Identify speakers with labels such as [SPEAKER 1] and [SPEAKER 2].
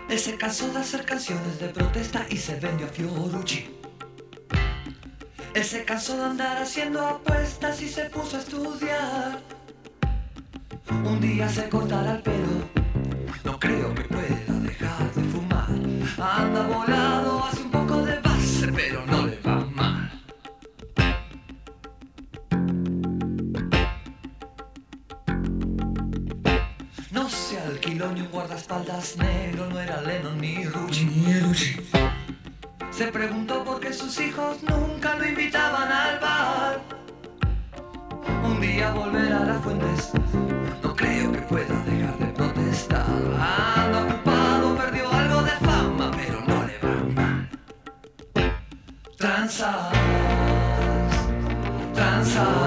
[SPEAKER 1] Él se cansó de hacer canciones de protesta y se vendió a Fiorucci. Él se cansó de andar haciendo apuestas y se puso a estudiar. Un día se cortará el pelo, no creo que pueda dejar de fumar. Anda volado, hace un poco de base, pero no le va mal. No se alquiló ni un guardaespaldas negro, no era Lennon ni Rucci. Se preguntó por qué sus hijos nunca lo invitaban al bar. Un día volverá a las fuentes, no creo que pueda dejar de protestar. Anda ocupado, perdió algo de fama, pero no le va mal. Tranzas, tranzas.